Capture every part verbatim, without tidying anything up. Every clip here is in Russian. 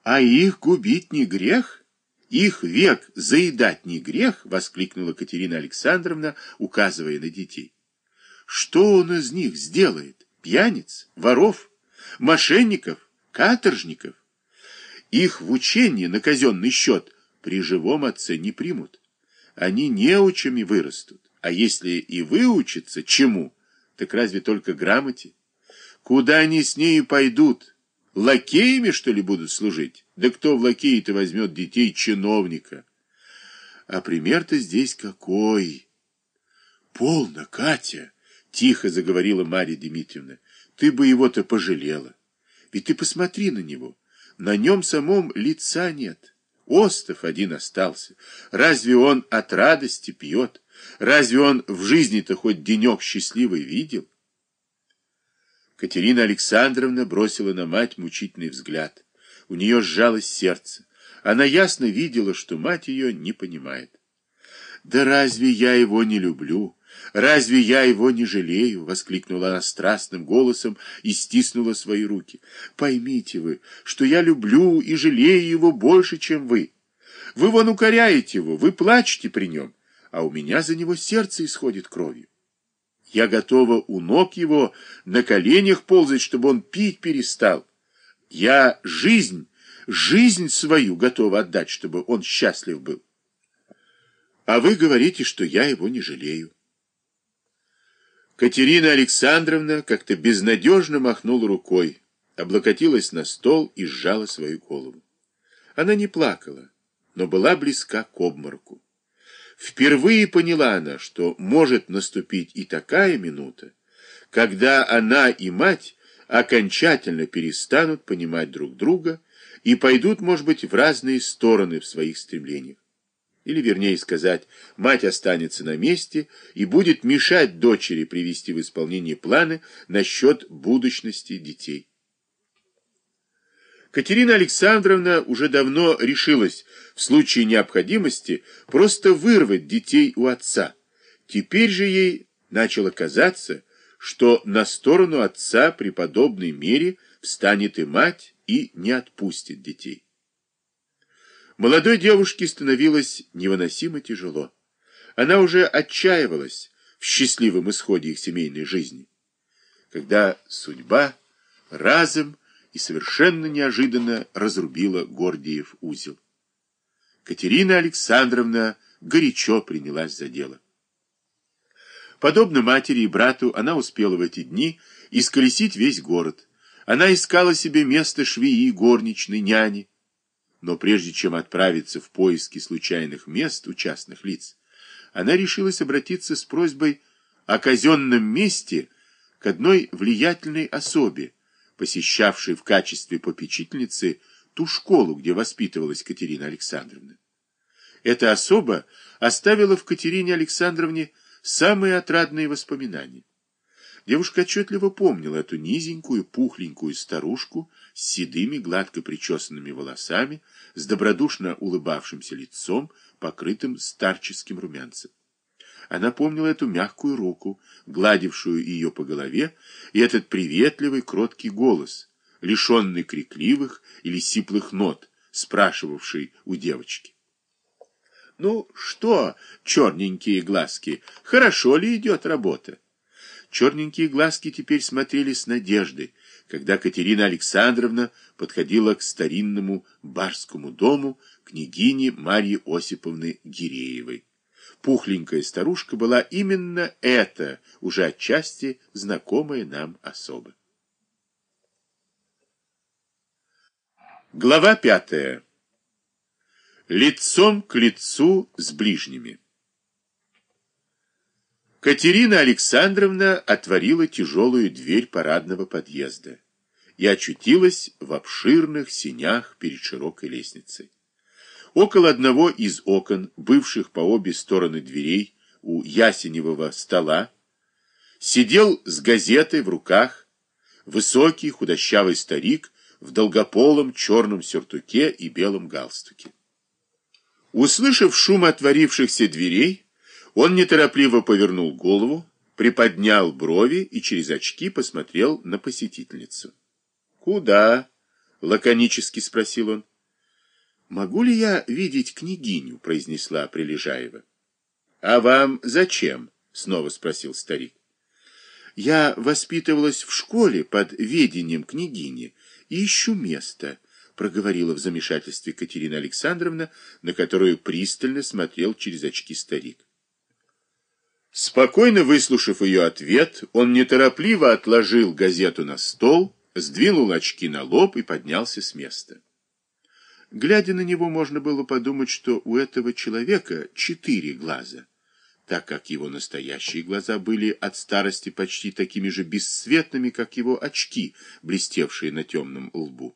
А их губить не грех? Их век заедать не грех? Воскликнула Катерина Александровна, указывая на детей. Что он из них сделает? Пьяниц, воров, мошенников, каторжников? Их в учении на казенный счет при живом отце не примут. Они неучами вырастут. А если и выучатся чему, так разве только грамоте? Куда они с нею пойдут? Лакеями, что ли, будут служить? Да кто в лакеи-то возьмет детей чиновника? А пример-то здесь какой? Полно, Катя, тихо заговорила Марья Дмитриевна. Ты бы его-то пожалела. Ведь ты посмотри на него. На нем самом лица нет. Остов один остался. Разве он от радости пьет? Разве он в жизни-то хоть денек счастливый видел? Катерина Александровна бросила на мать мучительный взгляд. У нее сжалось сердце. Она ясно видела, что мать ее не понимает. «Да разве я его не люблю? Разве я его не жалею?» — воскликнула она страстным голосом и стиснула свои руки. «Поймите вы, что я люблю и жалею его больше, чем вы. Вы вон укоряете его, вы плачете при нем, а у меня за него сердце исходит кровью. Я готова у ног его на коленях ползать, чтобы он пить перестал. Я жизнь, жизнь свою готова отдать, чтобы он счастлив был. А вы говорите, что я его не жалею». Катерина Александровна как-то безнадежно махнула рукой, облокотилась на стол и сжала свою голову. Она не плакала, но была близка к обмороку. Впервые поняла она, что может наступить и такая минута, когда она и мать окончательно перестанут понимать друг друга и пойдут, может быть, в разные стороны в своих стремлениях. Или, вернее сказать, мать останется на месте и будет мешать дочери привести в исполнение планы насчет будущности детей. Катерина Александровна уже давно решилась в случае необходимости просто вырвать детей у отца. Теперь же ей начало казаться, что на сторону отца при подобной мере встанет и мать и не отпустит детей. Молодой девушке становилось невыносимо тяжело. Она уже отчаивалась в счастливом исходе их семейной жизни, когда судьба разом и совершенно неожиданно разрубила Гордиев узел. Катерина Александровна горячо принялась за дело. Подобно матери и брату, она успела в эти дни исколесить весь город. Она искала себе место швеи, горничной, няни. Но прежде чем отправиться в поиски случайных мест у частных лиц, она решилась обратиться с просьбой о казенном месте к одной влиятельной особе, посещавшей в качестве попечительницы ту школу, где воспитывалась Катерина Александровна. Эта особа оставила в Катерине Александровне самые отрадные воспоминания. Девушка отчетливо помнила эту низенькую, пухленькую старушку с седыми, гладко причесанными волосами, с добродушно улыбавшимся лицом, покрытым старческим румянцем. Она помнила эту мягкую руку, гладившую ее по голове, и этот приветливый, кроткий голос, лишенный крикливых или сиплых нот, спрашивавший у девочки: «Ну что, черненькие глазки, хорошо ли идет работа?» Черненькие глазки теперь смотрели с надеждой, когда Катерина Александровна подходила к старинному барскому дому княгини Марьи Осиповны Гиреевой. Пухленькая старушка была именно эта, уже отчасти знакомая нам особа. Глава пятая. Лицом к лицу с ближними. Катерина Александровна отворила тяжелую дверь парадного подъезда и очутилась в обширных сенях перед широкой лестницей. Около одного из окон, бывших по обе стороны дверей у ясеневого стола, сидел с газетой в руках высокий худощавый старик в долгополом черном сюртуке и белом галстуке. Услышав шум отворившихся дверей, он неторопливо повернул голову, приподнял брови и через очки посмотрел на посетительницу. «Куда?» — лаконически спросил он. «Могу ли я видеть княгиню?» — произнесла Прилежаева. «А вам зачем?» — снова спросил старик. «Я воспитывалась в школе под ведением княгини и ищу место», — проговорила в замешательстве Катерина Александровна, на которую пристально смотрел через очки старик. Спокойно выслушав ее ответ, он неторопливо отложил газету на стол, сдвинул очки на лоб и поднялся с места. Глядя на него, можно было подумать, что у этого человека четыре глаза, так как его настоящие глаза были от старости почти такими же бесцветными, как его очки, блестевшие на темном лбу.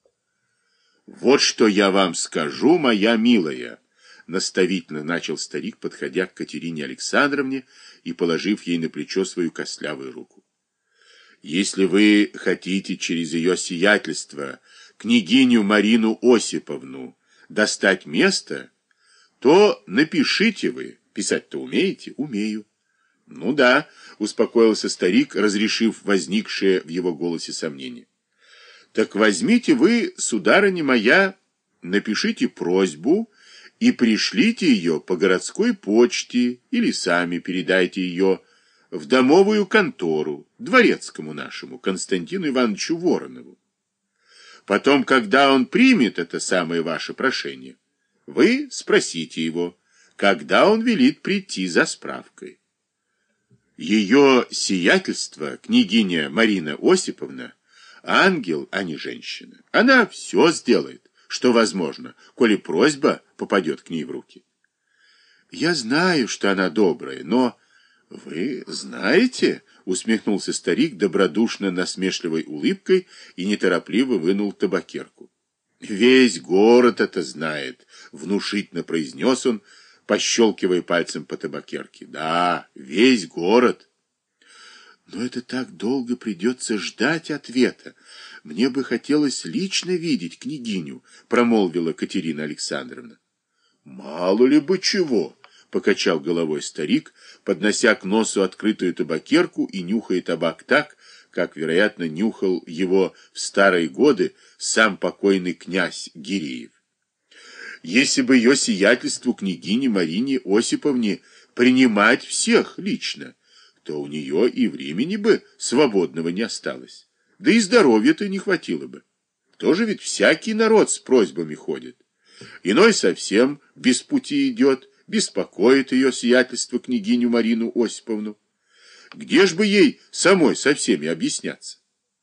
«Вот что я вам скажу, моя милая», — наставительно начал старик, подходя к Катерине Александровне и положив ей на плечо свою костлявую руку. «Если вы хотите через ее сиятельство княгиню Марину Осиповну достать место, то напишите вы. Писать-то умеете? Умею». «Ну да», — успокоился старик, разрешив возникшее в его голосе сомнение. «Так возьмите вы, сударыня моя, напишите просьбу и пришлите ее по городской почте или сами передайте ее в домовую контору, дворецкому нашему, Константину Ивановичу Воронову. Потом, когда он примет это самое ваше прошение, вы спросите его, когда он велит прийти за справкой. Ее сиятельство, княгиня Марина Осиповна, ангел, а не женщина. Она все сделает, что возможно, коли просьба попадет к ней в руки. Я знаю, что она добрая, но... Вы знаете, усмехнулся старик добродушно насмешливой улыбкой и неторопливо вынул табакерку. Весь город это знает, внушительно произнес он, пощелкивая пальцем по табакерке. Да, весь город. Но это так долго придется ждать ответа. Мне бы хотелось лично видеть княгиню, промолвила Катерина Александровна. Мало ли бы чего, покачал головой старик, поднося к носу открытую табакерку и нюхая табак так, как, вероятно, нюхал его в старые годы сам покойный князь Гиреев. Если бы ее сиятельству княгине Марине Осиповне принимать всех лично, то у нее и времени бы свободного не осталось. Да и здоровья-то не хватило бы. Тоже ведь всякий народ с просьбами ходит. Иной совсем без пути идет, беспокоит ее сиятельство княгиню Марину Осиповну. Где ж бы ей самой со всеми объясняться?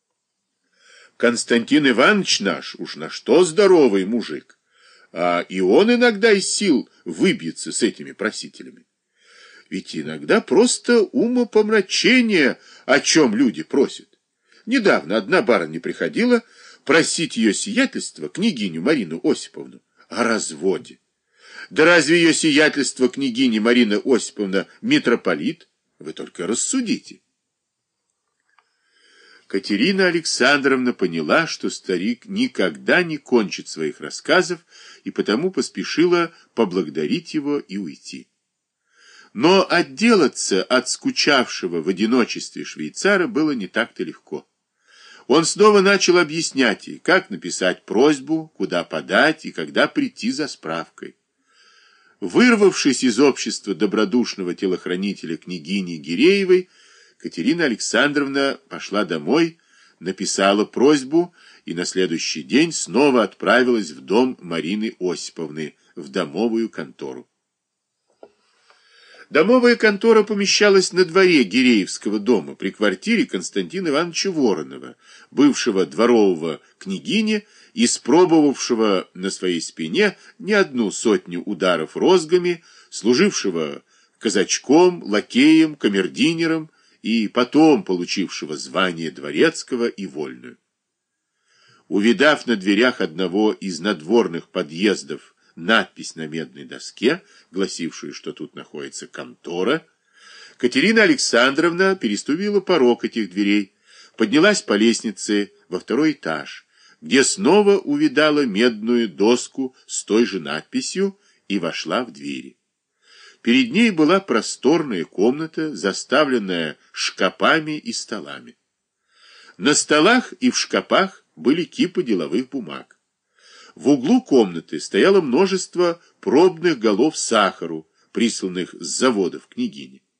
Константин Иванович наш уж на что здоровый мужик, а и он иногда из сил выбьется с этими просителями. Ведь иногда просто умопомрачение, о чем люди просят. Недавно одна барыня приходила просить ее сиятельство, княгиню Марину Осиповну, о разводе. Да разве ее сиятельство княгиня Марина Осиповна митрополит? Вы только рассудите. Катерина Александровна поняла, что старик никогда не кончит своих рассказов, и потому поспешила поблагодарить его и уйти. Но отделаться от скучавшего в одиночестве швейцара было не так-то легко. Он снова начал объяснять ей, как написать просьбу, куда подать и когда прийти за справкой. Вырвавшись из общества добродушного телохранителя княгини Гиреевой, Катерина Александровна пошла домой, написала просьбу и на следующий день снова отправилась в дом Марины Осиповны, в домовую контору. Домовая контора помещалась на дворе Гиреевского дома при квартире Константина Ивановича Воронова, бывшего дворового княгини, испробовавшего на своей спине не одну сотню ударов розгами, служившего казачком, лакеем, камердинером и потом получившего звание дворецкого и вольную. Увидав на дверях одного из надворных подъездов надпись на медной доске, гласившую, что тут находится контора, Катерина Александровна переступила порог этих дверей, поднялась по лестнице во второй этаж, где снова увидала медную доску с той же надписью и вошла в двери. Перед ней была просторная комната, заставленная шкапами и столами. На столах и в шкапах были кипы деловых бумаг. В углу комнаты стояло множество пробных голов сахару, присланных с заводов княгини.